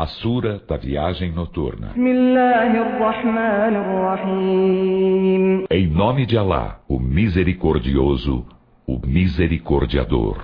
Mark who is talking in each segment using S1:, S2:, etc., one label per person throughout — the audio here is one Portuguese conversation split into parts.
S1: A Sura da Viagem Noturna. Em nome de Alá, o Misericordioso, o Misericordiador.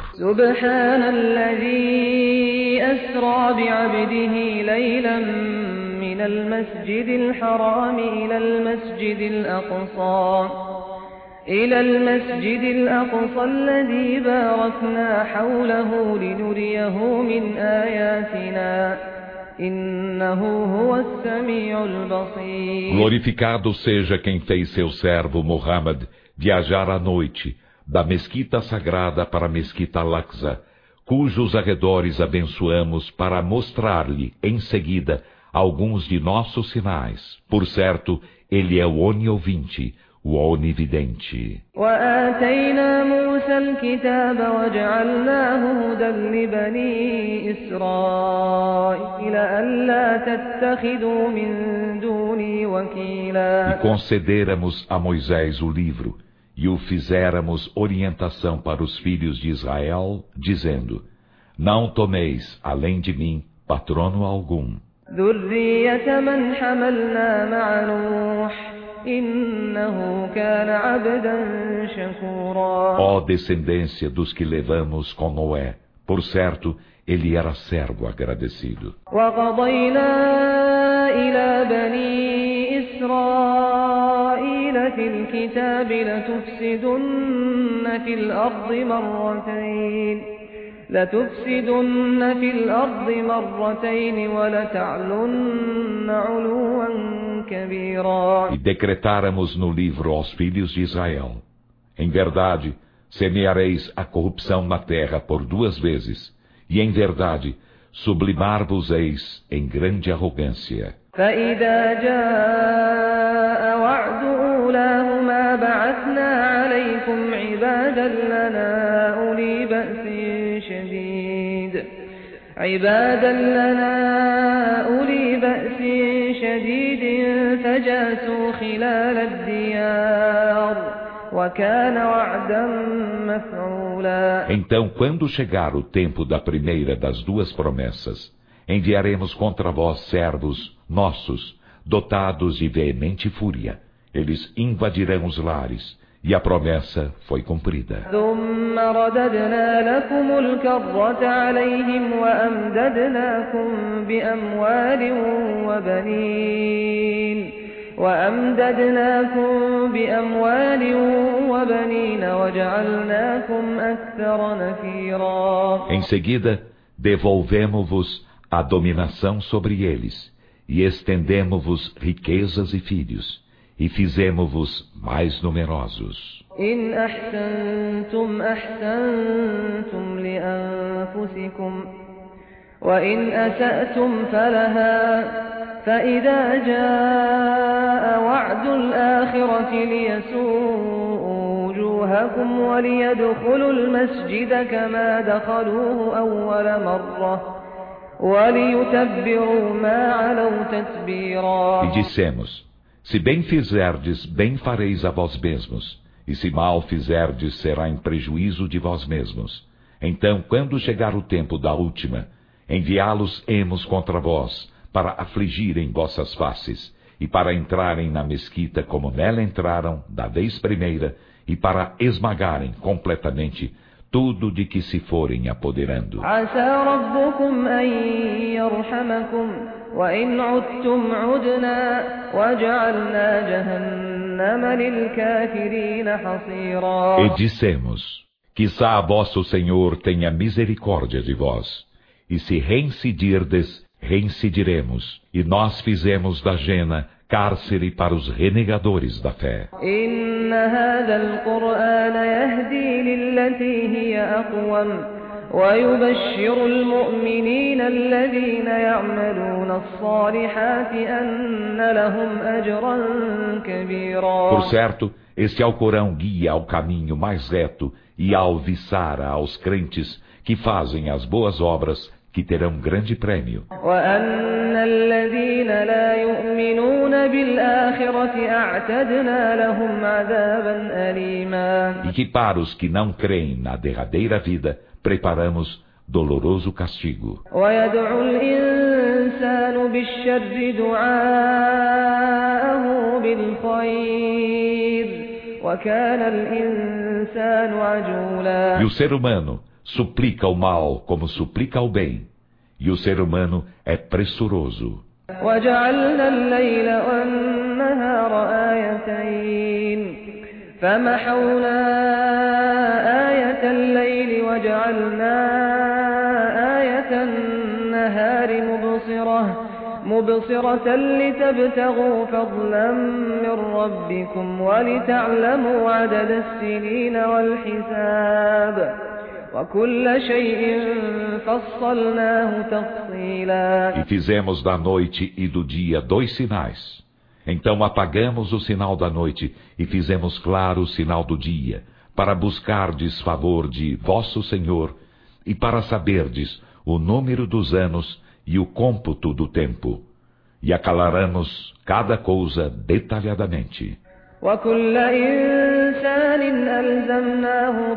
S2: Subhanalladhi asra bi'abdihi laylan min al-masjid al-haram ila al-masjid al-aqsa. إلى المسجد الأقصى الذي باركنا حوله لنريه من آياتنا إنه هو السميع البصير.
S1: Glorificado seja quem fez seu servo Muhammad viajar à noite da mesquita sagrada para a mesquita Al-Aqsa, cujos arredores abençoamos para mostrar-lhe em seguida alguns de nossos sinais. Por certo, ele é o oniovinte, o onividente.
S2: وآتينا موسى الكتاب وجعلناه هدى لبني إسرائيل ألا تتخذوا من دوني وكيلا.
S1: E concederamos a Moisés o livro, e o fizéramos orientação para os filhos de Israel, dizendo: Não tomeis, além de mim, patrono algum.
S2: ذرية من حملنا مع نوح إنه كان عبدا شكورا.
S1: Ó descendência dos que levamos com Noé, por certo, ele era servo agradecido.
S2: وقضينا إلى بني إسرائيل في الكتاب لتفسدن في الأرض مرتين ولتعلن علوا كبيرا.
S1: E decretáramos no livro aos filhos de Israel: Em verdade, semeareis a corrupção na terra por 2 vezes, e em verdade, sublimar-vos-eis em grande arrogância.
S2: فإذا جاء وعد أولاهما بعثنا عليكم عبادا لنا أولي بأس شديد فجاسوا خلال الديار وكان وعدا مفعولا.
S1: Então, quando chegar o tempo da primeira das 2 promessas, enviaremos contra vós servos nossos, dotados de veemente fúria. Eles invadirão os lares, e a promessa foi cumprida.
S2: ثم رددنا لكم الكرة عليهم وأمددناكم بأموال وبنين وجعلناكم أكثر نفيرا.
S1: Em seguida, devolvemos-vos a dominação sobre eles, e estendemos-vos riquezas e filhos, e fizemos-vos mais numerosos.
S2: إن أحسنتم أحسنتم لأنفسكم وإن أسأتم فلها فإذا جاء وعد الآخرة ليسوءوا وجوهكم وليدخلوا المسجد كما دخلوه أول مرة وليتبروا ما علوا تتبيرا.
S1: E dissemos: se bem fizerdes, bem fareis a vós mesmos, e se mal fizerdes, será em prejuízo de vós mesmos. Então, quando chegar o tempo da última, enviá-los-emos contra vós, para afligirem vossas faces, e para entrarem na mesquita como nela entraram da vez primeira, e para esmagarem completamente tudo de que se forem apoderando.
S2: عسى ربكم أن يرحمكم وإن عدتم عدنا وجعلنا جهنم للكافرين حصيرا.
S1: E dissemos: quizá vosso Senhor tenha misericórdia de vós, e se reincidirdes, reincidiremos, e nós fizemos da Jena cárcere para os renegadores da fé.
S2: إن هذا القرآن يهدي للتي هي أقوم ويبشر المؤمنين الذين يعملون الصالحات أن لهم أجرا كبيرا.
S1: Por certo, este Alcorão guia ao caminho mais reto e alviçara aos crentes que fazem as boas obras, que terão grande prêmio.
S2: وأن الذين لا يؤمنون بالآخرة أعتدنا لهم عذابا أليما.
S1: E que para os que não creem na derradeira vida, preparamos doloroso castigo.
S2: ويدعو الإنسان بالشر دعاءه بالخير وكان الإنسان عجولا.
S1: E o ser humano suplica o mal como suplica o bem, e o ser humano é pressuroso.
S2: وجعلنا الليل والنهار آيتين فمحونا آية الليل وجعلنا آية النهار مبصرة لتبتغوا فضلا من ربكم ولتعلموا عدد السنين والحساب وكل شيء فصلناه تفصيلا.
S1: E fizemos da noite e do dia 2 sinais. Então apagamos o sinal da noite e fizemos claro o sinal do dia, para buscardes favor de vosso Senhor e para saberdes o número dos anos e o cômputo do tempo. E aclaramos cada coisa detalhadamente.
S2: وكل إنسان ألزمناه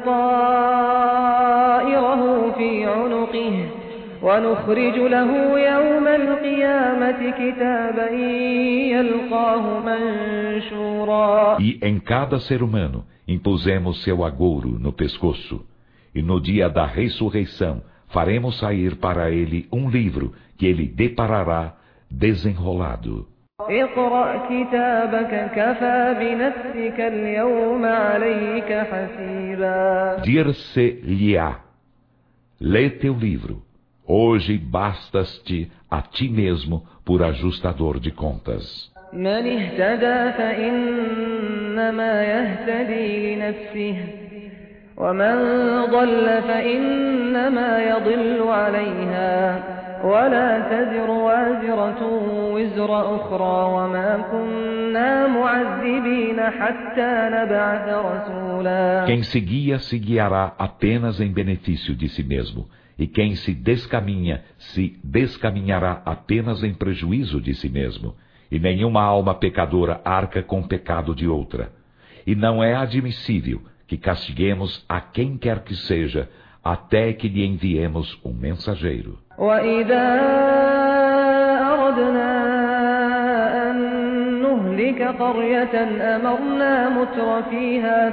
S2: طائره في عنقه ونخرج له يوم القيامة كتابا يلقاه منشورا.
S1: E em cada ser humano impusemos seu agouro no pescoço, e no dia da ressurreição faremos sair para ele um livro que ele deparará desenrolado.
S2: اقرأ كتابك كفى بنفسك اليوم عليك حسيبا.
S1: Dir-se-lhe-á: lê teu livro, hoje bastas-te a ti mesmo por ajustador de contas.
S2: من اهتدى فإنما يهتدي لنفسه ومن ضل فإنما يضل عليها ولا تزر وازرة وزر أخرى وما كنا معذبين حتى نبعث رسولا.
S1: Quem se guia, se guiará apenas em benefício de si mesmo, e quem se descaminhará apenas em prejuízo de si mesmo, e nenhuma alma pecadora arca com o pecado de outra. E não é admissível que castiguemos a quem quer que seja, até que lhe enviemos um mensageiro.
S2: وَإِذَا أَرَدْنَا أَن نُّهْلِكَ قَرْيَةً أَمَرْنَا مُتْرَ فِيهَا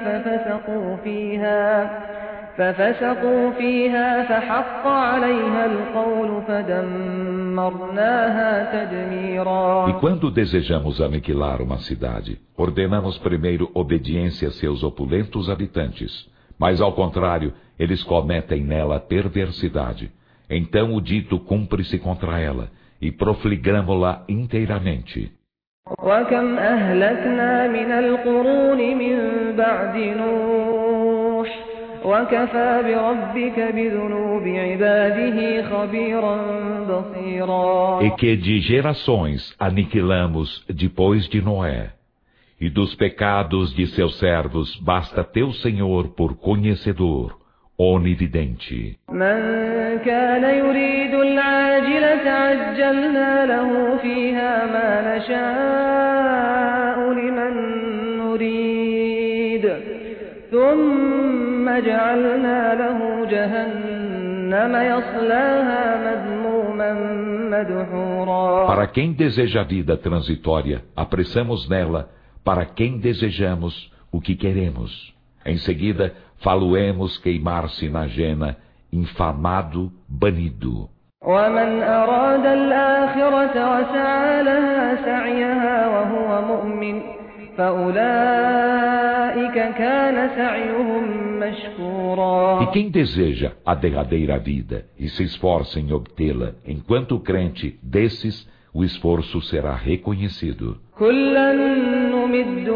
S2: فَفَسَقُوا فِيهَا فَحَقَّ عَلَيْهَا الْقَوْلُ فَدَمَّرْنَاهَا تَدْمِيرًا.
S1: E quando desejamos aniquilar uma cidade, ordenamos primeiro obediência a seus opulentos habitantes, mas ao contrário, eles cometem nela perversidade. Então o dito cumpre-se contra ela, e profligamo-la inteiramente.
S2: وَكَمْ أَهْلَكْنَا مِنَ الْقُرُونِ مِنْ بَعْدِ نُوحٍ وَكَفَى بِرَبِّكَ بِذُنُوبِ عِبَادِهِ خَبِيرًا بَصِيرًا.
S1: E que de gerações aniquilamos depois de Noé, e dos pecados de seus servos basta teu Senhor por conhecedor, onividente.
S2: مَنْ كَانَ يُرِيدُ الْعَاجِلَةَ عَجَّلْنَا لَهُ فِيهَا مَا نَشَاءُ لِمَن نُّرِيدُ ثُمَّ جَعَلْنَا لَهُ جَهَنَّمَ يَصْلَاهَا مَذْمُومًا مَدْحُورًا.
S1: Para quem deseja a vida transitória, apressamos nela, para quem desejamos o que queremos. Em seguida, faloemos queimar-se na jena, infamado, banido.
S2: وَمَنْ أَرَادَ الْآخِرَةَ وَسَعَى لَهَا سَعْيَهَا وَهُوَ مُؤْمِنٌ فَأُولَئِكَ كَانَ سَعْيُهُمْ مَشْكُورًا.
S1: E quem deseja a derradeira vida e se esforça em obtê-la, enquanto crente, desses o esforço será reconhecido.
S2: كُلًّا نُّمِدُّ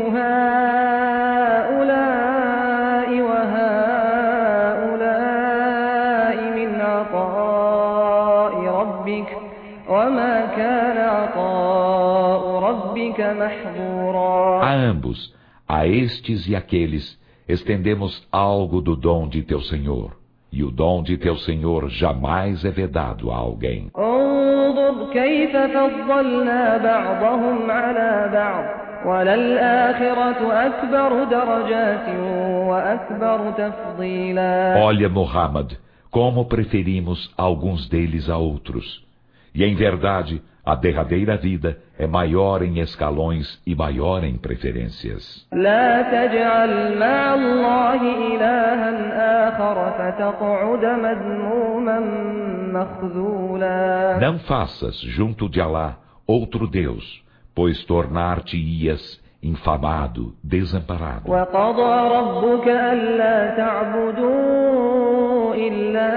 S2: هَٰؤُلَاءِ وَهَٰؤُلَاءِ مِنْ عَطَاءِ رَبِّكَ وَمَا كَانَ عَطَاءُ رَبِّكَ مَحْظُورًا.
S1: A ambos, a estes e aqueles, estendemos algo do dom de teu Senhor. E o dom de teu Senhor jamais é vedado a alguém.
S2: انظُرْ كَيْفَ فَضَّلْنَا بَعْضَهُمْ عَلَى بَعْضٍ وَلَلْآخِرَةُ أَكْبَرُ دَرَجَاتٍ وَأَكْبَرُ تَفْضِيلًا.
S1: Olha, Muhammad, como preferimos alguns deles a outros. E em verdade, a derradeira vida é maior em escalões e maior em preferências.
S2: لا تجعل مع الله إلها آخر فتقعد مذموما مخذولا.
S1: Não faças junto de Alá outro Deus, pois tornar-te-ias infamado, desamparado.
S2: وقضى ربك ألا تعبدوا إلا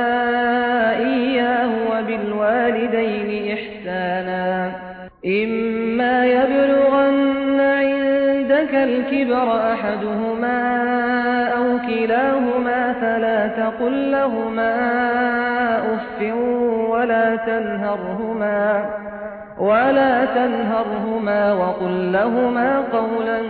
S2: إياه وبالوالدين إحسانا إما يبلغن عندك الكبر أحدهما أو كلاهما فلا تقل لهما أف ولا تنهرهما وقل لهما قولا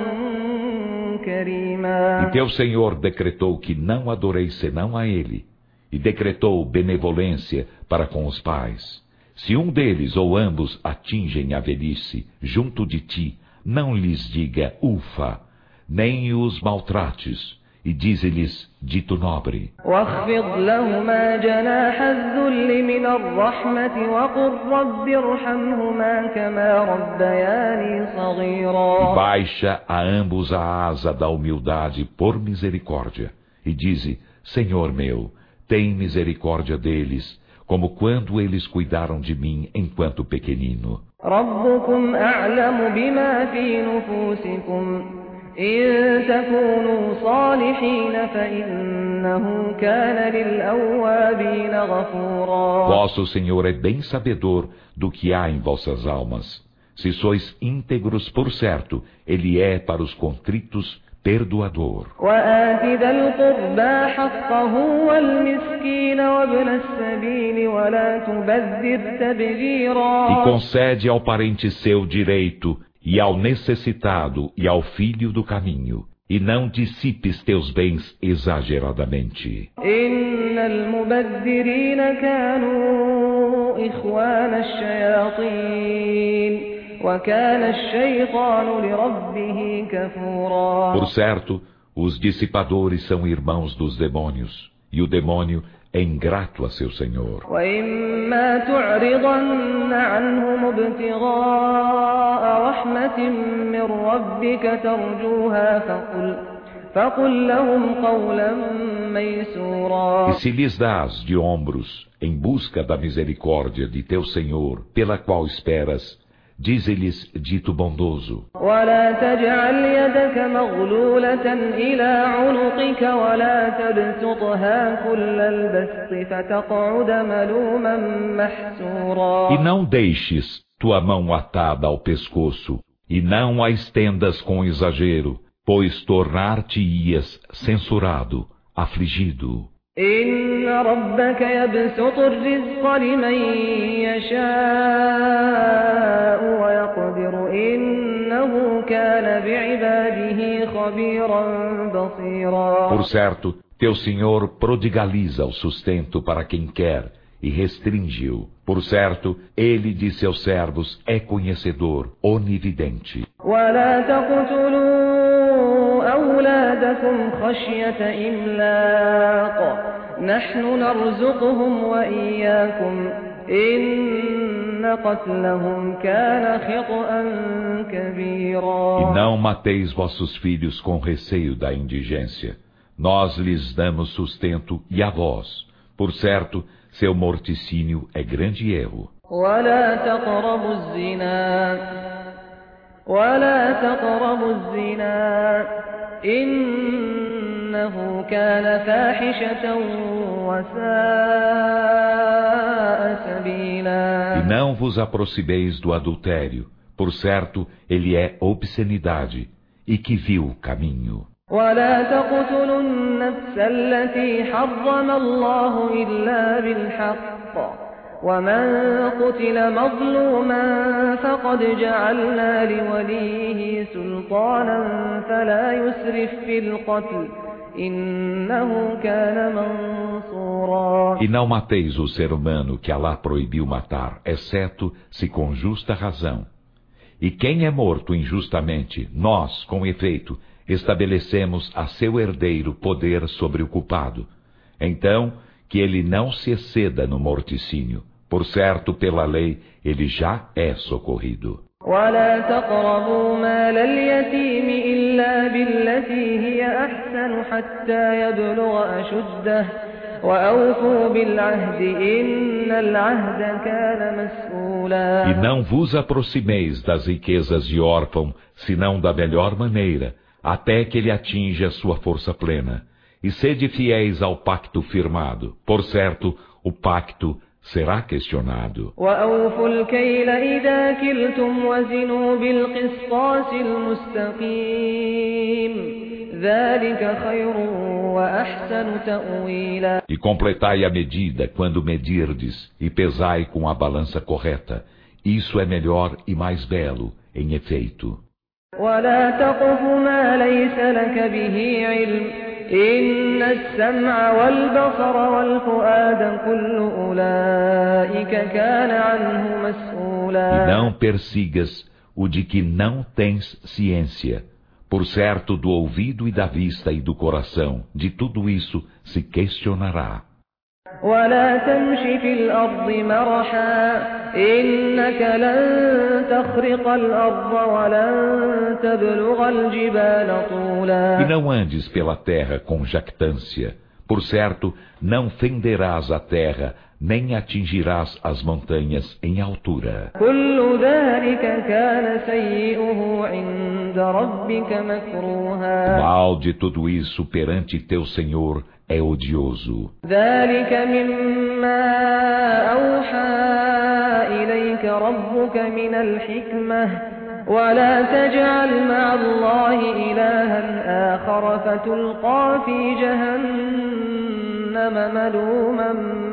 S2: كريما.
S1: E teu Senhor decretou que não adoreis senão a Ele, e decretou benevolência para com os pais. Se um deles ou ambos atingem a velhice junto de ti, não lhes diga ufa, nem os maltrates, e dize-lhes dito nobre.
S2: واخفض لهما جناح الذل من الرحمة وقل رب ارحمهما كما ربياني صغيرا.
S1: E baixa a ambos a asa da humildade por misericórdia, e dize, Senhor meu, tem misericórdia deles, como quando eles cuidaram de mim enquanto pequenino.
S2: ربكم أعلم بما في نفوسكم إن تكونوا صالحين فإنه كان للأوابين غفورا.
S1: Vosso Senhor é bem sabedor do que há em vossas almas. Se sois íntegros, por certo, Ele é para os contritos perdoador.
S2: وآت ذا القربى حقه والمسكين وابن السبيل ولا تبذر تبذيرا.
S1: E concede ao parente seu direito, e ao necessitado e ao filho do caminho, e não dissipes teus bens exageradamente.
S2: إن المبذرين كانوا إخوان الشياطين وكان الشيطان لربه كفورا.
S1: Por certo, os dissipadores são irmãos dos demônios, e o demônio é ingrato a seu Senhor.
S2: وإما تعرضن عنهم ابتغاء رحمة من ربك ترجوها فقل لهم قولا ميسورا.
S1: E se lhes dás de ombros em busca da misericórdia de teu Senhor, pela qual esperas, dize-lhes dito bondoso.
S2: ولا تجعل يدك مغلولة إلى عنقك ولا تبسطها كل البسط فتقعد ملوما محسورا.
S1: E não deixes tua mão atada ao pescoço, e não a estendas com exagero, pois tornar-te-ias censurado, afligido.
S2: إن ربك يبسط الرزق لمن يشاء ويقدر إنه كان بعباده خبيرا بصيرا.
S1: Por certo, teu Senhor prodigaliza o sustento para quem quer e restringe-o. Por certo, Ele de seus servos é conhecedor, onividente.
S2: ولا تقتلوا أولادكم خشية إملاق نحن نرزقهم وإياكم إن قتلهم كان خطأ كبيرا.
S1: E não mateis vossos filhos com receio da indigência. Nós lhes damos sustento e a vós. Por certo, seu morticínio é grande erro.
S2: ولا تقربوا الزنا إنه كان فاحشة وساء سبيلا.
S1: E não vos aproximeis do adultério. Por certo, ele é obscenidade e que vil caminho.
S2: ولا تقتلوا النفس التي حرم الله إلا بالحق ومن قتل مظلوما فقد جعلنا لوليه سلطانا فلا يسرف في القتل إنه كان منصورا.
S1: E não mateis o ser humano que Alá proibiu matar, exceto se com justa razão. E quem é morto injustamente, nós, com efeito, estabelecemos a seu herdeiro poder sobre o culpado. Então, que ele não se exceda no morticínio, Por certo, pela lei, ele já é socorrido.
S2: ولا تقربوا مال اليتيم إلا بالتي هي أحسن حتى يبلغ أشده وأوفوا بالعهد إن العهد كان مسؤولا.
S1: E não vos aproximeis das riquezas de órfão, senão da melhor maneira, até que ele atinja sua força plena. E sede fiéis ao pacto firmado. Por certo, o pacto será questionado.
S2: وأوفوا الكيل إذا كلتم وزنوا بالقسطاس المستقيم ذلك خير وأحسن تأويلا.
S1: E completai a medida quando medirdes, e pesai com a balança correta. Isso é melhor e mais belo, em efeito.
S2: ولا تقف ما ليس لك به علم إن السمع والبصر والفؤاد كل أولئك كان عنه مسؤولا.
S1: E não persigas o de que não tens ciência. Por certo, do ouvido e da vista e do coração, de tudo isso se questionará.
S2: ولا تمش في الأرض مرحا إنك لن تخرق الأرض ولن تبلغ الجبال طولا.
S1: E não andes pela terra com jactância. Por certo, não fenderás a terra, nem atingirás as montanhas em altura.
S2: كل ذلك كان سيئه عند ربك
S1: O
S2: مكروها.
S1: mal de tudo isso perante teu Senhor é odioso.
S2: ذلك مما أوحى إليك ربك من الحكمة ولا تجعل مع الله إلها آخر فتلقى في جهنم ملوما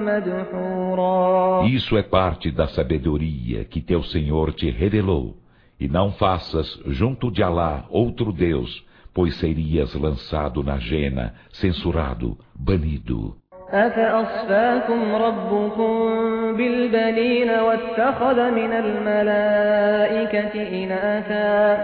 S2: مدحورا.
S1: Isso é parte da sabedoria que teu Senhor te revelou. E não faças junto de Alá outro Deus, pois serias lançado na jena, censurado, banido.
S2: أفأصفاكم ربكم بالبنين واتخذ من الملائكة إناثا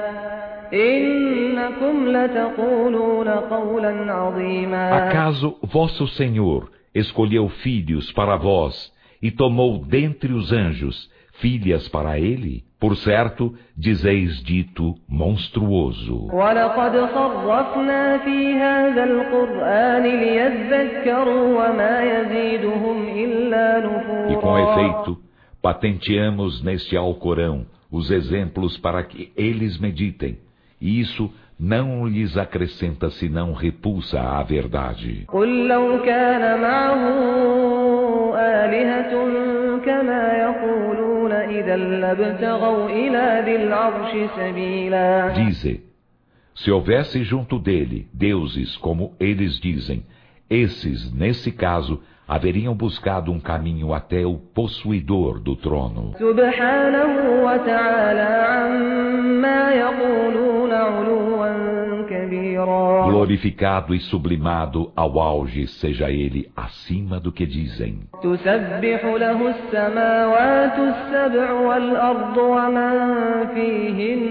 S2: إنكم لتقولون قولا عظيما.
S1: Acaso vosso Senhor escolheu filhos para vós e tomou dentre os anjos filhas para ele? Por certo, dizeis dito monstruoso.
S2: وَلَقَدْ صَرَّفْنَا فِي هَذَا الْقُرْآنِ لِيَذَّكَّرُوا وَمَا يَزِيدُهُمْ إِلَّا
S1: E com
S2: نُفُورًا.
S1: efeito, patenteamos neste Alcorão os exemplos para que eles meditem, e isso não lhes acrescenta senão repulsa à verdade.
S2: قُل لَّوْ كَانَ مَعَهُ آلِهَةٌ كَمَا يَقُولُونَ إِذًا لَّابْتَغَوْا إِلَىٰ ذِي الْعَرْشِ سَبِيلًا.
S1: Dize, se houvesse junto dele deuses como eles dizem, esses, nesse caso, haveriam buscado um caminho até o possuidor do trono.
S2: سُبْحَانَهُ وَتَعَالَىٰ عَمَّا يَقُولُونَ عُلُوًّا كَبِيرًا.
S1: Glorificado e sublimado ao auge seja ele acima do que dizem.
S2: تسبح له السماوات السبع والأرض ومن فيهن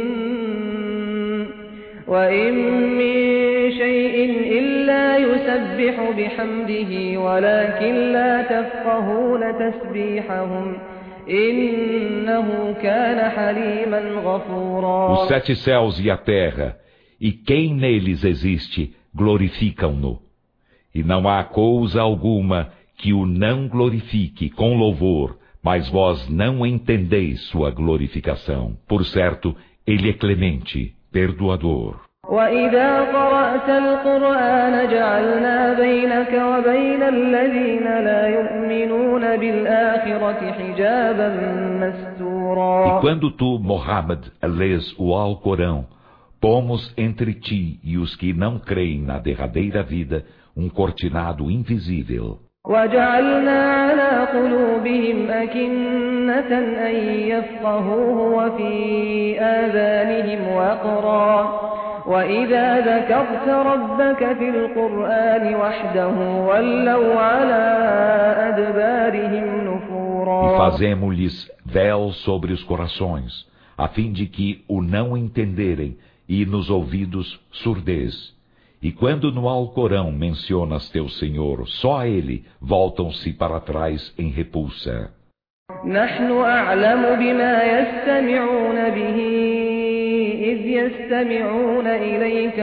S2: وإن من شيء إلا يسبح بحمده ولكن لا تفقهون تسبيحهم إنه كان حليما غفورا.
S1: Os 7 céus e a terra, e quem neles existe, glorificam-no. E não há coisa alguma que o não glorifique com louvor, mas vós não entendeis sua glorificação. Por certo, ele é clemente, perdoador.
S2: وَإِذَا قَرَأْتَ الْقُرْآنَ جَعَلْنَا بَيْنَكَ وَبَيْنَ الَّذِينَ لَا يُؤْمِنُونَ بِالْآخِرَةِ حِجَابًا مَسْتُورًا.
S1: E quando tu, Muhammad, lês o Alcorão, pomos entre ti e os que não creem na derradeira vida um cortinado invisível.
S2: وَجَعَلْنَا عَلَىٰ قُلُوبِهِمْ أَكِنَّةً أَن يَفْقَهُوهُ وَفِي آذَانِهِمْ وَقْرًا وَإِذَا ذَكَرْتَ رَبَّكَ فِي الْقُرْآنِ وَحْدَهُ وَلَّوْا عَلَىٰ أَدْبَارِهِمْ نُفُورًا.
S1: E fazemos-lhes véu sobre os corações, a fim de que o não entenderem, e nos ouvidos surdez. E quando no Alcorão mencionas teu Senhor, só a ele voltam-se para trás em repulsa.
S2: نحن أعلم بما يستمعون به إذ يستمعون إليك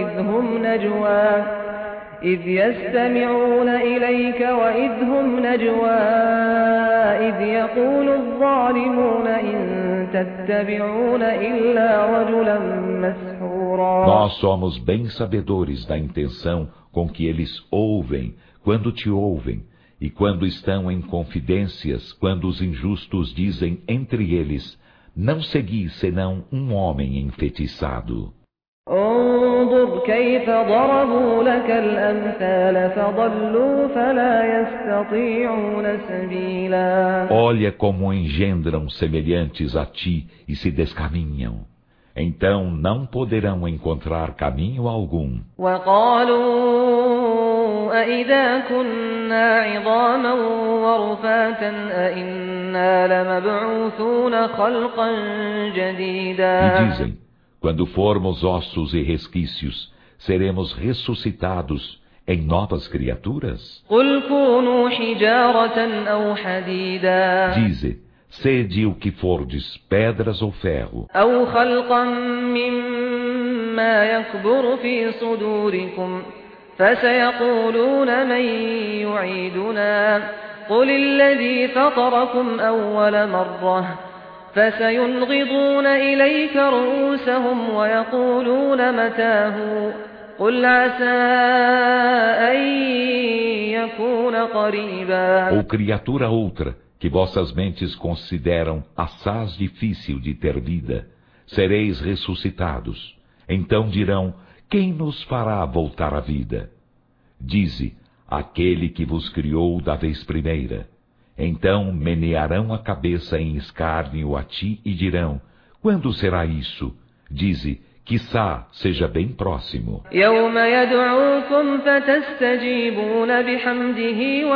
S2: وإذ هم نجوى إذ يقول الظالمون إن تتبعون إلا رجلا مسحورا.
S1: Nós somos bem sabedores da intenção com que eles ouvem, quando te ouvem, e quando estão em confidências, quando os injustos dizem entre eles, não segui senão um homem enfeitiçado.
S2: انظر كيف ضربوا لك الأمثال فضلوا فلا يستطيعون سبيلا.
S1: Olha como engendram semelhantes a ti e se descaminham. Então não poderão encontrar caminho algum.
S2: وقالوا أإذا كنا عظاما ورفاتا أإنا لمبعوثون خلقا جديدا.
S1: E dizem, quando formos ossos e resquícios, seremos ressuscitados em novas criaturas?
S2: قل كونوا حجارة أو حديدا.
S1: Dize, sede o que fordes, pedras ou ferro.
S2: أو خلقا مما يكبر في صدوركم فسيقولون من يعيدنا قل الذي فطركم أول مرة فسينغضون إليك رؤوسهم ويقولون متاه قل عسى أن يكون قريبا.
S1: Ou criatura outra, que vossas mentes consideram assaz difícil de ter vida, sereis ressuscitados. Então dirão, quem nos fará voltar à vida? Dize, aquele que vos criou da vez primeira. Então menearão a cabeça em escárnio a ti e dirão, quando será isso? Dize, quiçá seja bem próximo.
S2: يوم يدعوكم فتستجيبون بحمده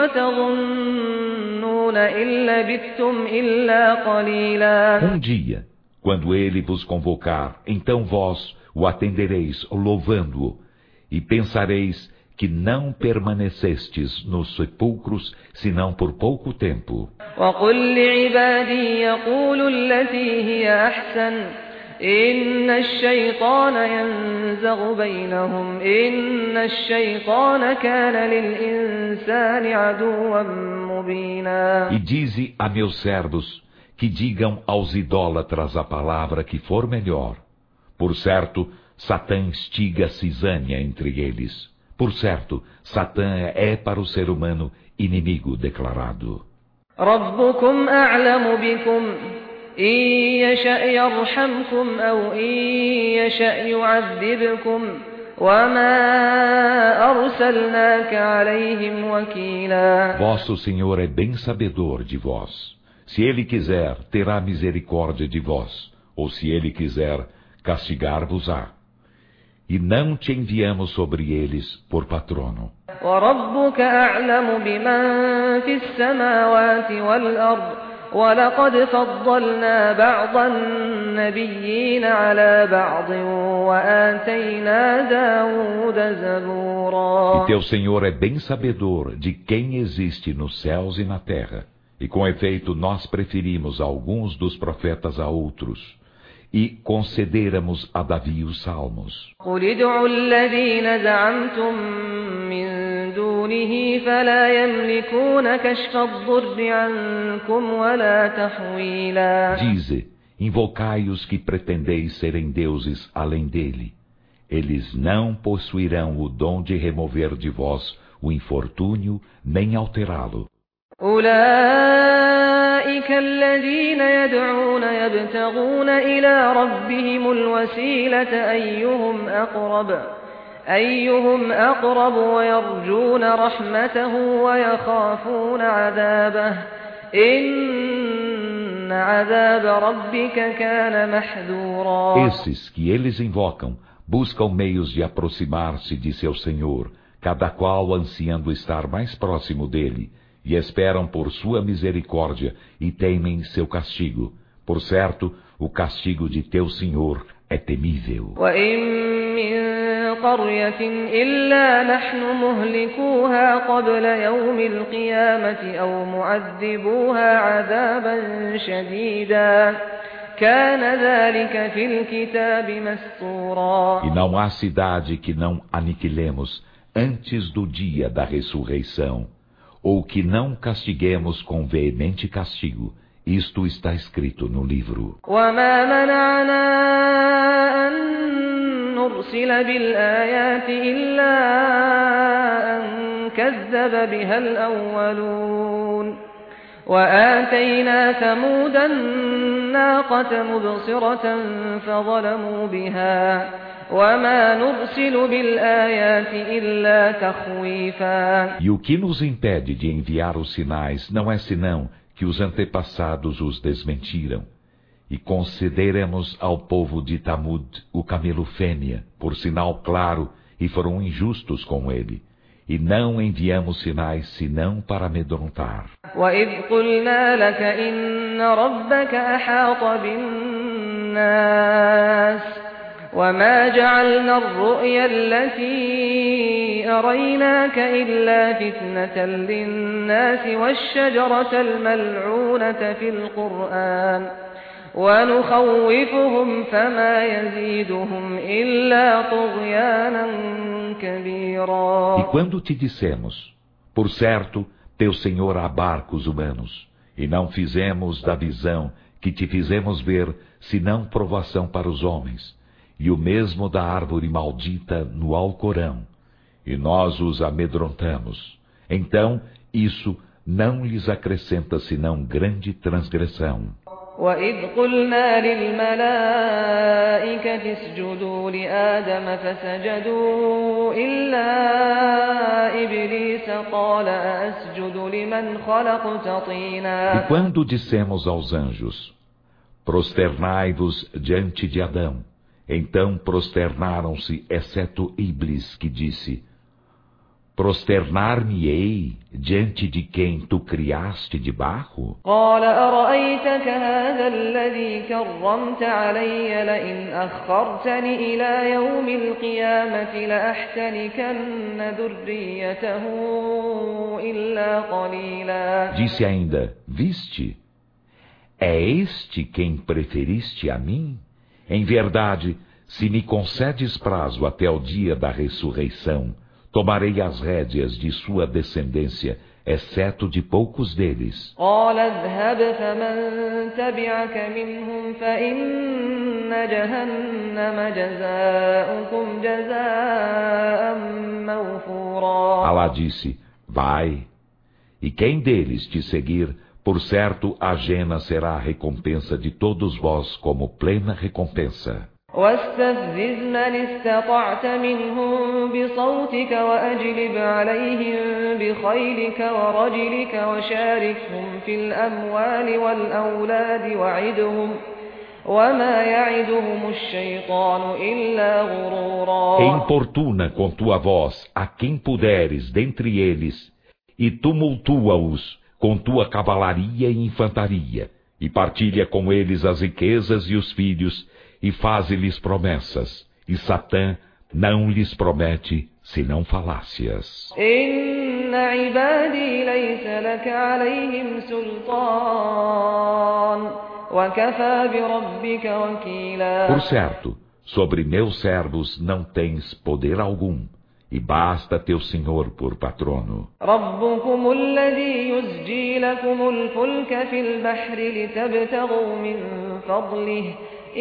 S2: وتظنون إن لبثتم إلا قليلا.
S1: Dia, quando ele vos convocar, então vós o atendereis louvando-o, e pensareis que não permanecestes nos sepulcros, senão por pouco tempo.
S2: وقل لعبادي يقولوا التي هي أحسن إن الشيطان ينزغ بينهم إن الشيطان كان للإنسان عدوا مبينا.
S1: E dize a meus servos que digam aos idólatras a palavra que for melhor. Por certo, Satã instiga cisânia entre eles. Por certo, Satã é para o ser humano inimigo declarado.
S2: ربكم أعلم بكم إن يشأ يرحمكم أو إن يشأ يعذبكم وما أرسلناك عليهم وكيلا.
S1: Vosso Senhor é bem sabedor de vós. Se Ele quiser, terá misericórdia de vós, ou se Ele quiser, castigar-vos-á. E não te enviamos sobre eles por patrono.
S2: وَرَبُّكَ أَعْلَمُ بِمَنْ فِي السَّمَاوَاتِ وَالْأَرْضِ وَلَقَدْ فَضَّلْنَا بَعْضَ النَّبِيِّينَ عَلَى بَعْضٍ وَآتَيْنَا دَاوُودَ زَبُورًا.
S1: E teu Senhor é bem sabedor de quem existe nos céus e na terra. E com efeito nós preferimos alguns dos profetas a outros. E concederamos a Davi os salmos.
S2: قُلِ ادْعُوا الَّذِينَ زَعَمْتُم مِّن دُونِهِ فَلَا يَمْلِكُونَ كَشْفَ الضُّرِّ عَنكُمْ وَلَا تَحْوِيلًا.
S1: Dize, invocai os que pretendeis serem deuses além dele. Eles não possuirão o dom de remover de vós o infortúnio, nem alterá-lo.
S2: أولئك الذين يدعون يبتغون إلى ربهم الوسيلة أيهم أقرب ويرجون رحمته ويخافون عذابه إن عذاب ربك كان محذورا.
S1: Esses que eles invocam buscam meios de aproximar-se de seu Senhor, cada qual ansiando estar mais próximo dele, e esperam por sua misericórdia e temem seu castigo. Por certo, o castigo de teu Senhor é temível.
S2: وَإِن مِّن قرية إلا نحن مهلكوها قبل يوم القيامة أو معذبوها عذابا شديدا كان ذلك في الكتاب مسطورا.
S1: E não há cidade que não aniquilemos antes do dia da ressurreição, ou que não castiguemos com veemente castigo. Isto está escrito no livro.
S2: وما منعنا أن نرسل بالآيات إلا أن كذب بها الأولون وآتينا ثمود الناقة مبصرة فظلموا بها وما نرسل بالآيات إلا تخويفا.
S1: E o que nos impede de enviar os sinais não é senão que os antepassados os desmentiram, e concederemos ao povo de Tamud o camelo fêmea, por sinal claro, e foram injustos com ele. E não enviamos sinais senão para amedrontar.
S2: وَإِذْ قُلْنَا لَكَ إِنَّ رَبَّكَ أَحَاطَ بِالنَّاسِ وَمَا جَعَلْنَا الرُّؤْيَا الَّتِي أَرَيْنَاكَ إِلَّا فِتْنَةً لِلنَّاسِ وَالشَّجَرَةَ الْمَلْعُونَةَ فِي الْقُرْآنِ وَنُخَوِّفُهُمْ فَمَا يَزِيدُهُمْ إِلَّا طُغْيَانًا كَبِيرًا.
S1: E quando te dissemos, por certo, teu Senhor abarca os humanos, e não fizemos da visão que te fizemos ver, senão provação para os homens, e o mesmo da árvore maldita no Alcorão, e nós os amedrontamos. Então, isso não lhes acrescenta senão grande transgressão.
S2: وَإِذْ قُلْنَا لِلْمَلَائِكَةِ اسْجُدُوا لِآدَمَ فَسَجَدُوا إِلَّا إِبْلِيسَ قَالَ أَأَسْجُدُ لِمَنْ خَلَقْتَ طِينًا.
S1: E quando dissemos aos anjos, prosternai-vos diante de Adão, então prosternaram-se, exceto Iblis, que disse, prosternar-me-ei diante de quem tu criaste de barro?
S2: قال أرأيتك هذا الذي كرمت علي لئن أخرتني إلى يوم القيامة لأحتنكن ذريته إلا قليلا.
S1: Disse ainda, viste? É este quem preferiste a mim? Em verdade, se me concedes prazo até o dia da ressurreição, tomarei as rédeas de sua descendência, exceto de poucos deles.
S2: قال اذهب فمن تبعك منهم فإن جهنم جزاؤكم جزاء موفورا.
S1: Alá disse, vai, e quem deles te seguir, por certo a jena será a recompensa de todos vós como plena recompensa.
S2: واستفزز من استطعت منهم بصوتك وأجلب عليهم بخيلك ورجلك وشاركهم في الأموال والأولاد وعدهم وما يعدهم الشيطان إلا غرورا.
S1: Importuna com tua voz a quem puderes dentre eles e tumultua-os com tua cavalaria e infantaria e partilha com eles as riquezas e os filhos e faze-lhes promessas, e Satã não lhes promete senão falácias.
S2: Inna ibadi laysa laka alayhim sultan, wa kafa bi rabbika wakila.
S1: Por certo, sobre meus servos não tens poder algum, e basta teu Senhor por patrono.
S2: Rabbukum alladhi yusji lakum al-fulka fil bahri litabtaghu min fadlihi.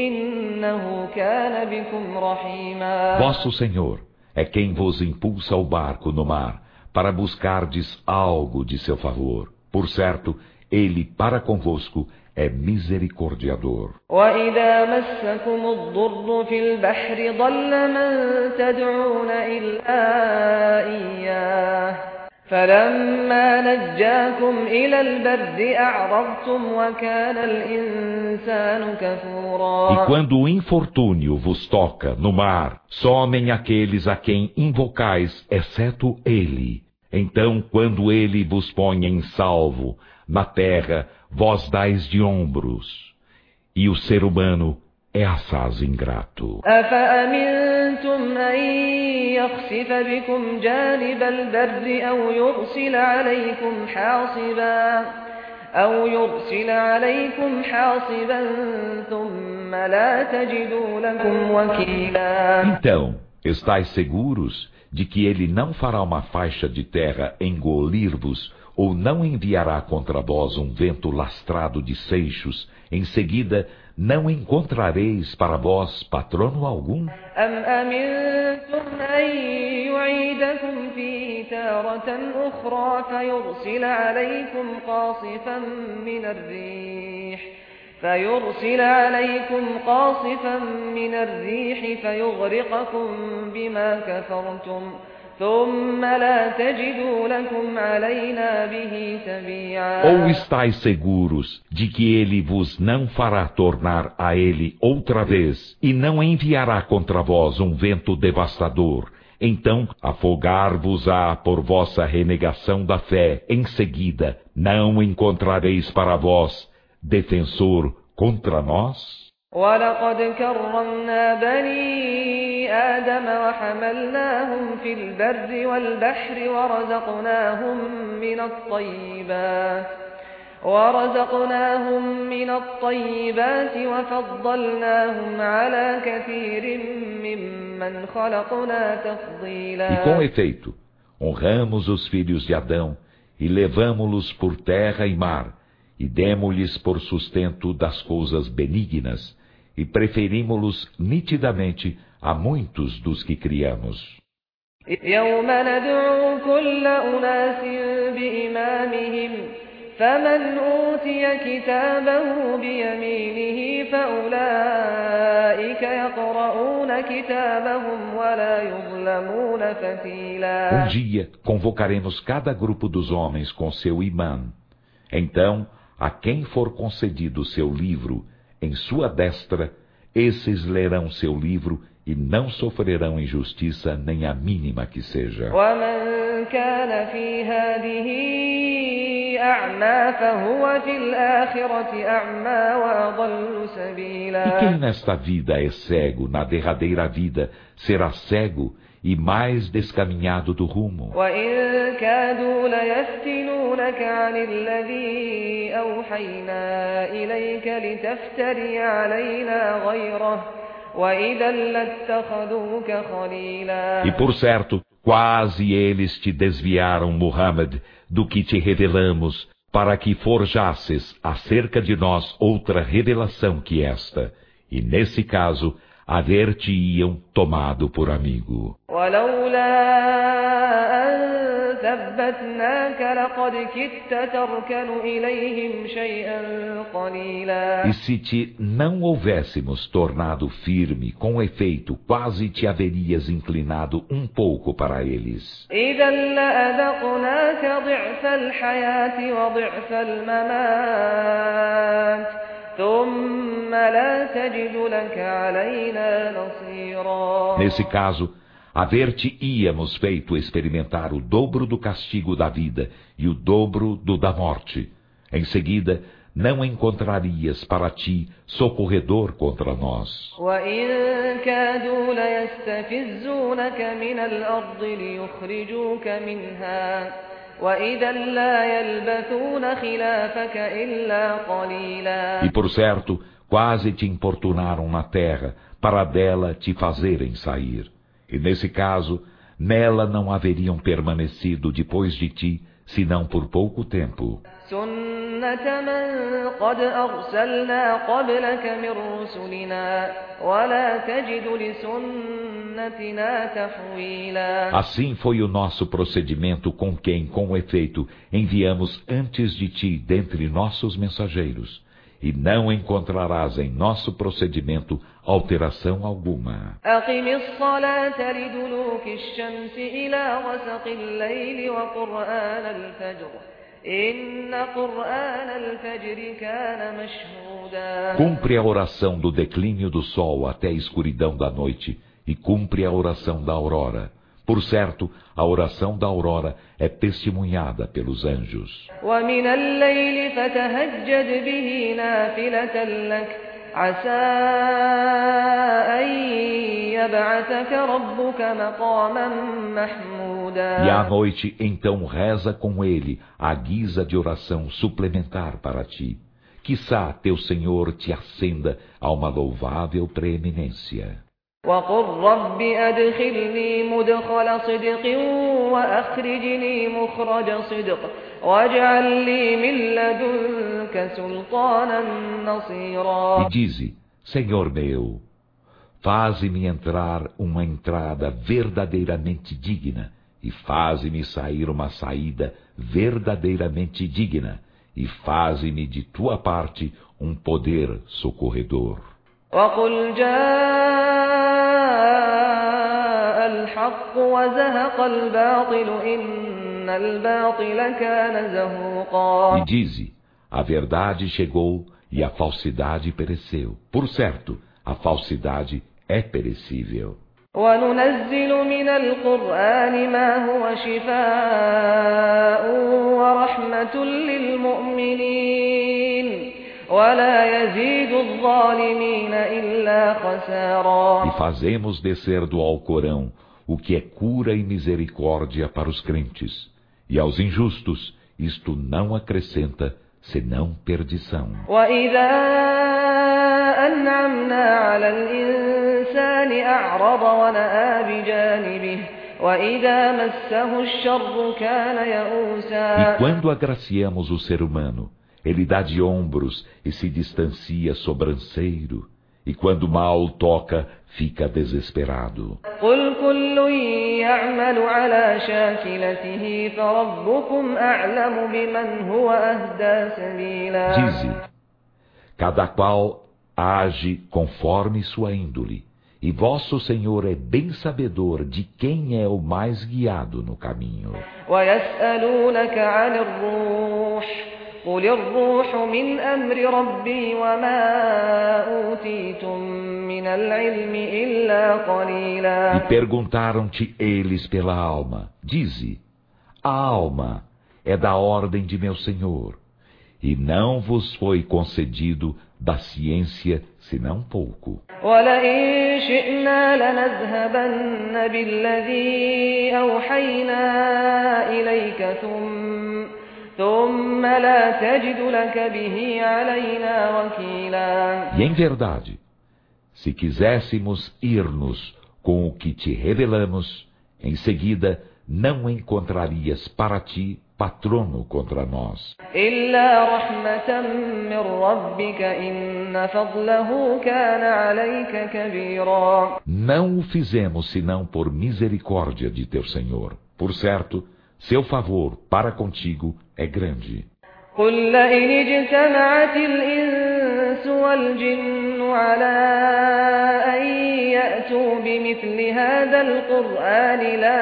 S1: Vosso Senhor é quem vos impulsa o barco no mar, para buscardes algo de seu favor. Por certo, Ele para convosco é misericordiador.
S2: وَإِذَا مَسَّكُمُ الضُّرُّ فِي الْبَحْرِ ضَلَّ مَن تَدْعُونَ إِلَّا إِيَّاهُ فَلَمَّا نَجَّاكُمْ إِلَى الْبَرِّ أَعْرَضْتُمْ وَكَانَ الْإِنسَانُ كَفُورًا.
S1: E quando o infortúnio vos toca no mar, somem aqueles a quem invocais, exceto Ele. Então, quando Ele vos põe em salvo na terra, vós dais de ombros. E o ser humano é assaz ingrato.
S2: أَفَأَمِنْتُمْ أأمنتم أن يخسف بكم جانب البر أو يرسل عليكم حاصبا ثم لا تجدوا لكم وكيلا.
S1: Então, estais seguros de que ele não fará uma faixa de terra engolir-vos, ou não enviará contra vós um vento lastrado de seixos, em seguida não encontrareis para vós patrono algum?
S2: أم أمنتم أن يعيدكم فيه تارة أخرى فيرسل عليكم قاصفا من الريح فيغرقكم بما كفرتم ثم لا تجدوا لكم علينا به تبيعا.
S1: Ou estáis seguros de que ele vos não fará tornar a ele outra vez e não enviará contra vós um vento devastador? Então afogar-vos-á por vossa renegação da fé. Em seguida, não encontrareis para vós defensor contra nós?
S2: وَلَقَدْ كَرَّمْنَا بَنِي آدَمَ وَحَمَلْنَاهُمْ فِي الْبَرِّ وَالْبَحْرِ ورزقناهم من الطيبات وفضلناهم على كثير ممن خلقنا تفضيلا.
S1: E com efeito, honramos os filhos de Adão e levamo-los por terra e mar, e demo-lhes por sustento das coisas benignas, e preferimos-los nitidamente a muitos dos que criamos.
S2: يوم ندعو كل أناس بإمامهم فمن أوتي كتابه بيمينه فأولئك يقرؤون كتابهم ولا يظلمون فتيلا.
S1: Dia convocaremos cada grupo dos homens com seu imã. Então, a quem for concedido seu livro em sua destra, esses lerão seu livro e não sofrerão injustiça nem a mínima que seja.
S2: ومن كان في هذه أعمى فهو في الآخرة أعمى وأضل سبيلا.
S1: E quem nesta vida é cego, na derradeira vida será cego e mais descaminhado do rumo.
S2: وإن كادوا ليفتنونك عن الذي أوحينا إليك لتفتري علينا غيره وإذا لاتخذوك خليلا.
S1: E por certo, quase eles te desviaram, Muhammad, do que te revelamos, para que forjasses acerca de nós outra revelação que esta, e nesse caso, haver-te-iam tomado por amigo. E se te não houvéssemos tornado firme, com efeito, quase te haverias inclinado um pouco para eles. Nesse caso, haver-te-íamos feito experimentar o dobro do castigo da vida e o dobro do da morte. Em seguida, não encontrarias para ti socorredor contra nós. E por certo, quase te importunaram na terra, para dela te fazerem sair. E nesse caso, nela não haveriam permanecido depois de ti, senão por pouco tempo. Assim foi o nosso procedimento com quem, com efeito, enviamos antes de ti dentre nossos mensageiros. E não encontrarás em nosso procedimento alteração alguma. Cumpre a oração do declínio do sol até a escuridão da noite, e cumpre a oração da aurora. Por certo, a oração da aurora é testemunhada pelos anjos.
S2: يبعثك ربك مقاما محمودا.
S1: E à noite, então, reza com ele à guisa de oração suplementar para ti. Quiçá teu Senhor te ascenda a uma louvável preeminência.
S2: وقل رب أدخلني مدخل صدق وأخرجني مخرج صدق واجعل لي من لدنك سلطانا نصيرا.
S1: E dize, Senhor meu, faze-me entrar uma entrada verdadeiramente digna, e faze-me sair uma saída verdadeiramente digna, e faze-me de tua parte um poder socorredor.
S2: وقل جاء الحق وزهق الباطل إن الباطل كان زهوقا.
S1: E dize, a verdade chegou e a falsidade pereceu. Por certo, a falsidade é perecível.
S2: وننزل من القرآن ما هو شفاء ورحمة للمؤمنين ولا يزيد الظالمين إلا خسارا.
S1: E fazemos descer do Alcorão o que é cura e misericórdia para os crentes, e aos injustos isto não acrescenta senão perdição.
S2: وإذا أنعمنا على الإنسان أعرض ونأى بجانبه وإذا مسه الشر كان يئوسا.
S1: E quando agraciamos o ser humano, ele dá de ombros e se distancia sobranceiro, e quando mal toca, fica desesperado.
S2: قل كل يعمل على شاكلته فربكم أعلم بمن هو أهدى سبيلا.
S1: Dize, cada qual age conforme sua índole, e vosso Senhor é bem sabedor de quem é o mais guiado no caminho.
S2: ويسألونك عن الروح قل الروح من أمر ربي وما أوتيتم من العلم إلا قليلا.
S1: E perguntaram-te eles pela alma. Dize, a alma é da ordem de meu Senhor, e não vos foi concedido da ciência senão pouco.
S2: ولئن شئنا لنذهبن بالذي أوحينا إليك ثم لا تجد لك به علينا وكيلا.
S1: E em verdade, se quiséssemos ir-nos com o que te revelamos, em seguida não encontrarias para ti patrono contra nós.
S2: إلا رحمة من ربك إن فضله كان عليك كبيرا.
S1: Não o fizemos senão por misericórdia de teu Senhor. Por certo, seu favor para contigo é grande.
S2: قل لئن اجتمعت الإنس والجن على أن يأتوا بمثل هذا القرآن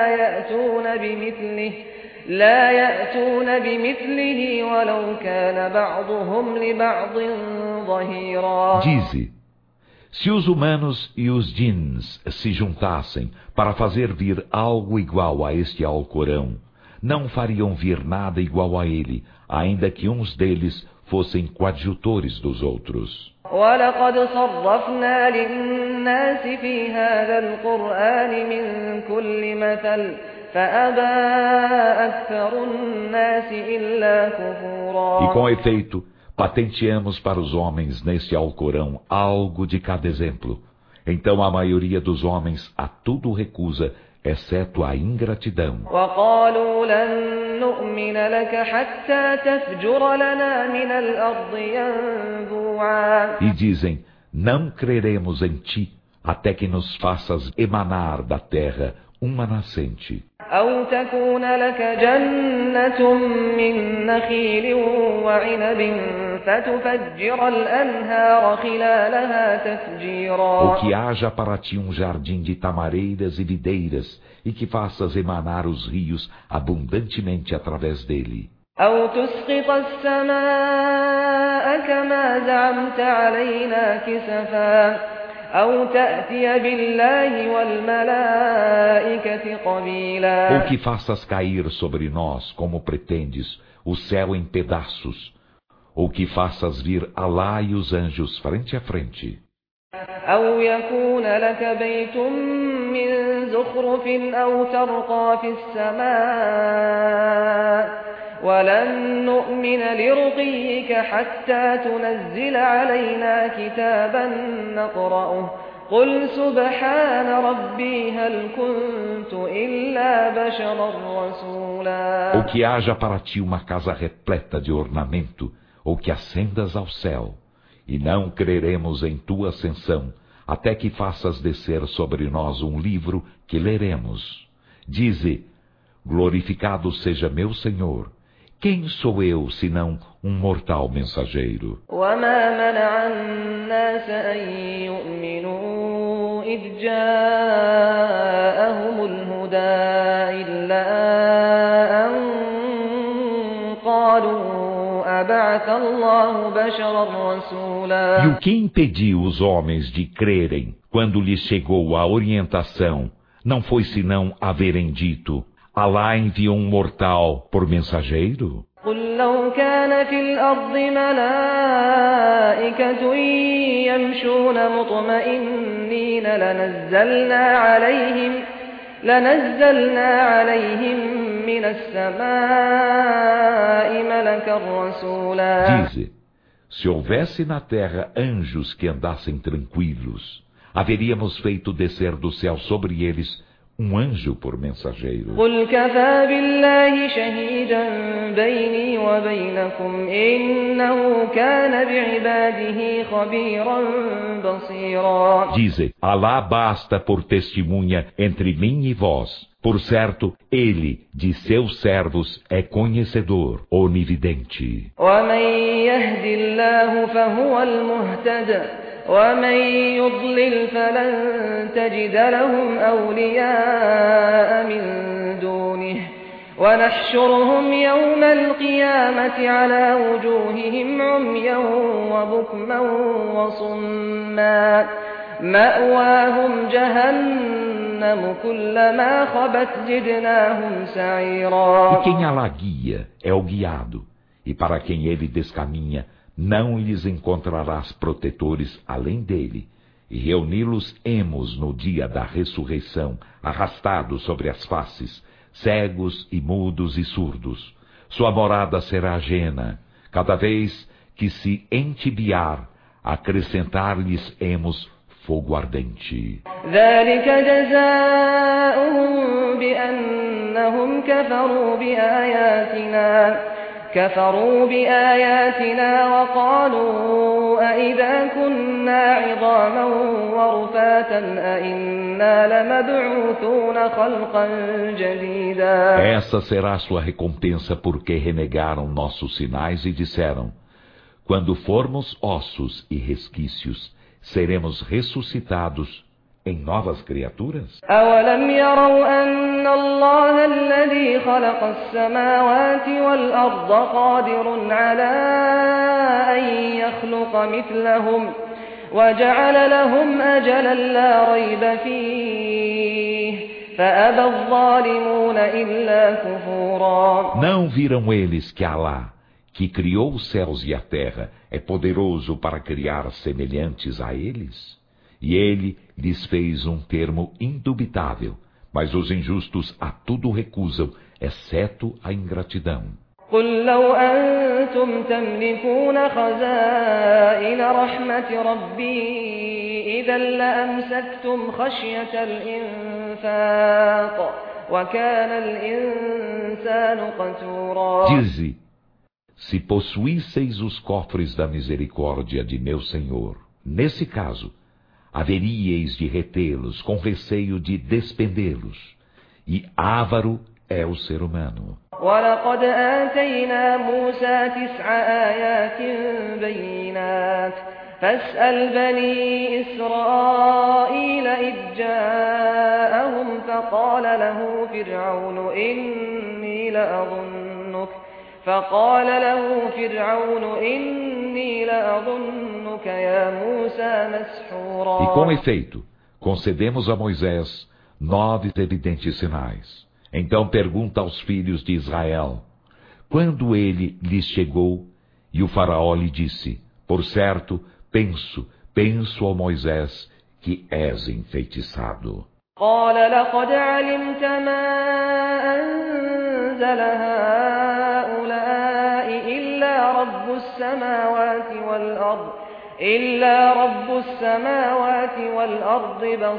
S2: لا يأتون بمثله ولو كان بعضهم لبعض ظهيرا.
S1: Dize, se os humanos e os djinns se juntassem para fazer vir algo igual a este Alcorão, não fariam vir nada igual a ele, ainda que uns deles fossem coadjutores dos outros.
S2: وَلَقَدْ صَرَّفْنَا لِلنَّاسِ فِي هَذَا الْقُرْآنِ مِنْ كُلِّ مَثَلٍ فَأَبَى أَكْثَرُ النَّاسِ إِلَّا كُفُورًا.
S1: E com efeito, patenteamos para os homens neste Alcorão algo de cada exemplo. Então a maioria dos homens a tudo recusa, exceto a ingratidão.
S2: وَقَالُوا لَن نُّؤْمِنَ لَكَ حَتَّى تَفْجُرَ لَنَا مِنَ الْأَرْضِ يَنبُوعًا.
S1: E dizem, não creremos em ti, até que nos faças emanar da terra uma nascente.
S2: أَوْ تَكُونَ لَكَ جَنَّةٌ مِّن نَّخِيلٍ وَعِنَبٍ فَتُفَجِّرَ الْأَنْهَارَ خِلَالَهَا تَفْجِيرًا.
S1: Ou que haja para ti um jardim de tamareiras e videiras, e que faças emanar os rios abundantemente através dele.
S2: أَوْ تُسْقِطَ السَّمَاءَ كَمَا زَعَمْتَ عَلَيْنَا كِسَفًا أَوْ تَأْتِيَ بِاللَّهِ وَالْمَلَائِكَةِ قَبِيلًا.
S1: Ou que faças cair sobre nós, como pretendes, o céu em pedaços, ou que faças vir Alá e os anjos frente a frente.
S2: أو يكون لك بيت من زخرف أو ترقى في السماء ولن نؤمن لرقيك حتى تنزل علينا كتابا نقرأه قل سبحان ربي هل كنت إلا بشرا رسولا.
S1: Ou que haja para ti uma casa repleta de ornamento, ou que ascendas ao céu, e não creremos em tua ascensão, até que faças descer sobre nós um livro que leremos. Dize, glorificado seja meu Senhor. Quem sou eu, senão um mortal mensageiro?
S2: وما منع الناس أن يؤمنوا إذ جاءهم الهدى إلا أن قالوا أبعث الله بشرا رسولا.
S1: E o que impediu os homens de crerem quando lhes chegou a orientação não foi senão haverem dito: Alá enviou um mortal por mensageiro?
S2: قل لو كان في الأرض ملائكة يمشون مطمئنين لنزلنا عليهم من السماء ملكا رسولا.
S1: Dize, se houvesse na terra anjos que andassem tranquilos, haveríamos feito descer do céu sobre eles um anjo por mensageiro.
S2: قل كفى بالله شهيدا بيني وبينكم إنه كان بعباده خبيرا بصيرا.
S1: Dize, Alá basta por testemunha entre mim e vós. Por certo, ele, de seus servos, é conhecedor, onividente.
S2: ومن يهد الله فهو المهتد ومن يضلل فلن تجد لهم أولياء من دونه ونحشرهم يوم القيامة على وجوههم عميا وبكما وصما مأواهم جهنم كلما خبت زدناهم سعيرا.
S1: E quem Alá guia é o guiado, e para quem ele descaminha, não lhes encontrarás protetores além dele, e reuni-los-emos no dia da ressurreição, arrastados sobre as faces, cegos e mudos e surdos. Sua morada será ajena, cada vez que se entibiar, acrescentar-lhes-emos fogo ardente.
S2: ذلك جزاؤهم بأنهم كفروا بآياتنا وقالوا أئذا كنا عظاما ورفاتا أئنا لمبعوثون خلقا جديدا.
S1: Essa será sua recompensa porque renegaram nossos sinais e disseram: quando formos ossos e resquícios, seremos ressuscitados em novas criaturas?
S2: أولم يروا أن الله الذي خلق السماوات والأرض قادر على أن يخلق مثلهم وجعل لهم أجلا لا ريب فيه فأبى الظالمون إلا كفورا.
S1: Não viram eles que Alá, que criou os céus e a terra, é poderoso para criar semelhantes a eles? E ele lhes fez um termo indubitável, mas os injustos a tudo recusam, exceto a ingratidão.
S2: قل لو أنتم تملكون خزائن رحمة ربي إذا لأمسكتم خشية الإنفاق وكان الإنسان قتورا.
S1: Dize, se possuísseis os cofres da misericórdia de meu Senhor, nesse caso, haveríeis de retê-los com receio de despendê-los. E ávaro é o ser humano.
S2: وَلَقَدْ آتَيْنَا مُوسَى 9 آيَاتٍ بَيِّنَاتٍ فَاسْأَلْ بَنِي إِسْرَائِيلَ إِذْ جَاءَهُمْ فَقَالَ له فرعون إني لأظنك يا موسى مسحورا.
S1: E com efeito, concedemos a Moisés 9 evidentes sinais. Então pergunta aos filhos de Israel, quando ele lhes chegou, e o faraó lhe disse, por certo, penso ao Moisés que és enfeitiçado.
S2: قال لقد علمت ما أنزل هؤلاء إلا رب السماوات والأرض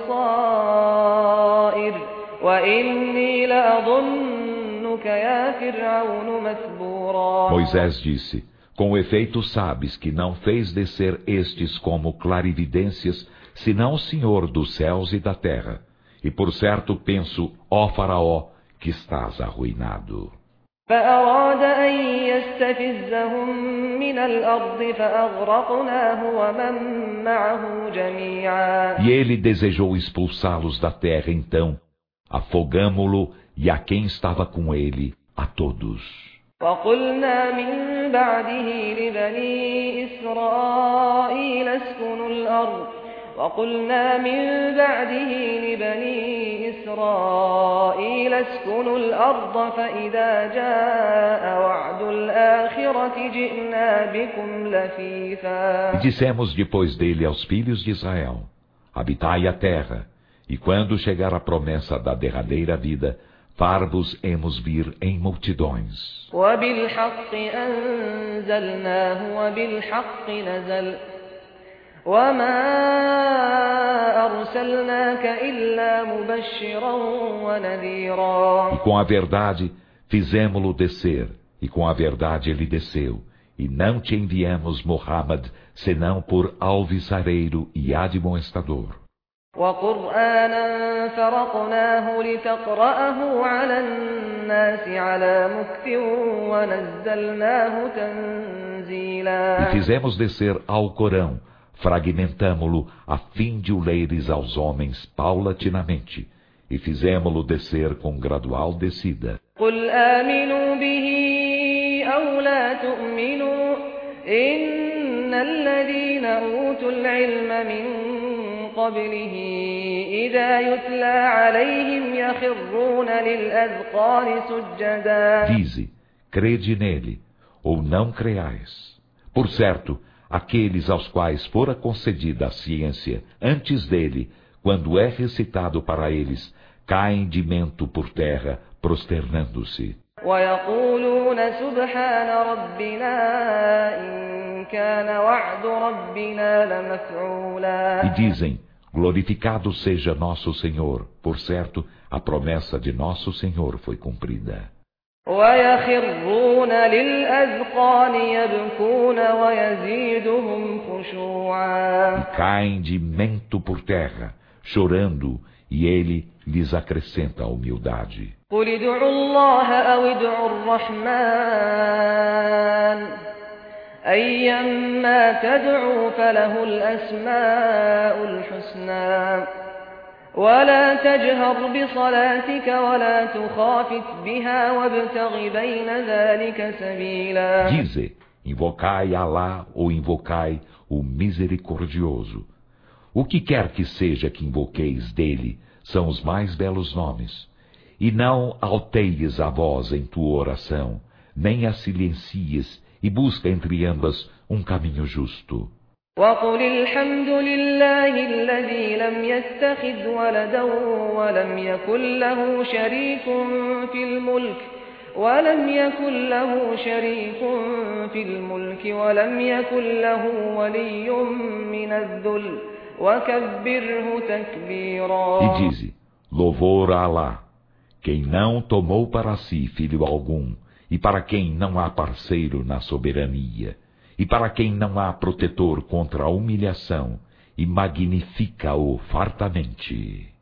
S2: بصائر وإني لأظنك يا فرعون مثبورا.
S1: Moisés disse: com efeito sabes que não fez descer estes como clarividências, senão o Senhor dos céus e da terra. E por certo penso, ó Faraó, que estás arruinado.
S2: فأراد أن يستفزهم من الأرض فأغرقناه ومن معه جميعا.
S1: E ele desejou expulsá-los da terra, então afogamo-lo e a quem estava com ele, a todos.
S2: وقلنا من بعده لبني إسرائيل اسكنوا الأرض وقلنا من بعده لبني إسرائيل اسكنوا الأرض فإذا جاء وعد الآخرة جئنا بكم لفيفا.
S1: E dissemos depois dele aos filhos de Israel: habitai a terra, e quando chegar a promessa da derradeira vida, far-vos-emos vir em multidões.
S2: وبالحق أنزلناه وبالحق نزل وما أرسلناك إلا مبشرا ونذيرا.
S1: E com a verdade fizemo-lo descer, e com a verdade ele desceu, e não te enviamos Muhammad senão por alviçareiro e admoestador.
S2: وقرآنا فرقناه لتقرأه على الناس على مكث ونزلناه تنزيلا.
S1: E fizemos descer ao Corão, fragmentamo-lo a fim de o leres aos homens paulatinamente, e fizemo-lo descer com gradual descida.
S2: قل آمنوا به أو لا تؤمنوا إن الذين أوتوا العلم من قبله إذا يتلى عليهم يخرون للأذقان سجدا.
S1: Dize, crede nele, ou não creais. Por certo, aqueles aos quais fora concedida a ciência antes dele, quando é recitado para eles, caem de mento por terra, prosternando-se.
S2: ويقولون سبحان ربنا إن كان وعد ربنا لمفعولا.
S1: E dizem, glorificado seja nosso Senhor, por certo, a promessa de nosso Senhor foi cumprida.
S2: ويخرون للأذقان يبكون ويزيدهم خشوعا.
S1: E caem de mento por terra, chorando, e ele lhes acrescenta a humildade.
S2: قل ادعوا الله أو ادعوا الرحمن أيما تدعوا فله الأسماء الحسنى ولا تجهر بصلاتك ولا تخافت بها وابتغ بين ذلك سبيلا.
S1: Dize, invocai Alá ou invocai o Misericordioso. O que quer que seja que invoqueis dele são os mais belos nomes. E não alteies a voz em tua oração, nem a silencies, e busca entre ambas um caminho justo.
S2: وقل الحمد لله الذي لم يتخذ ولدا ولم يكن له شريك في الملك ولم يكن له ولي من الذل وكبره تكبيرا.
S1: E dize, louvor a Alá, quem não tomou para si filho algum, e para quem não há parceiro na soberania, e para quem não há protetor contra a humilhação, e magnifica-o fartamente.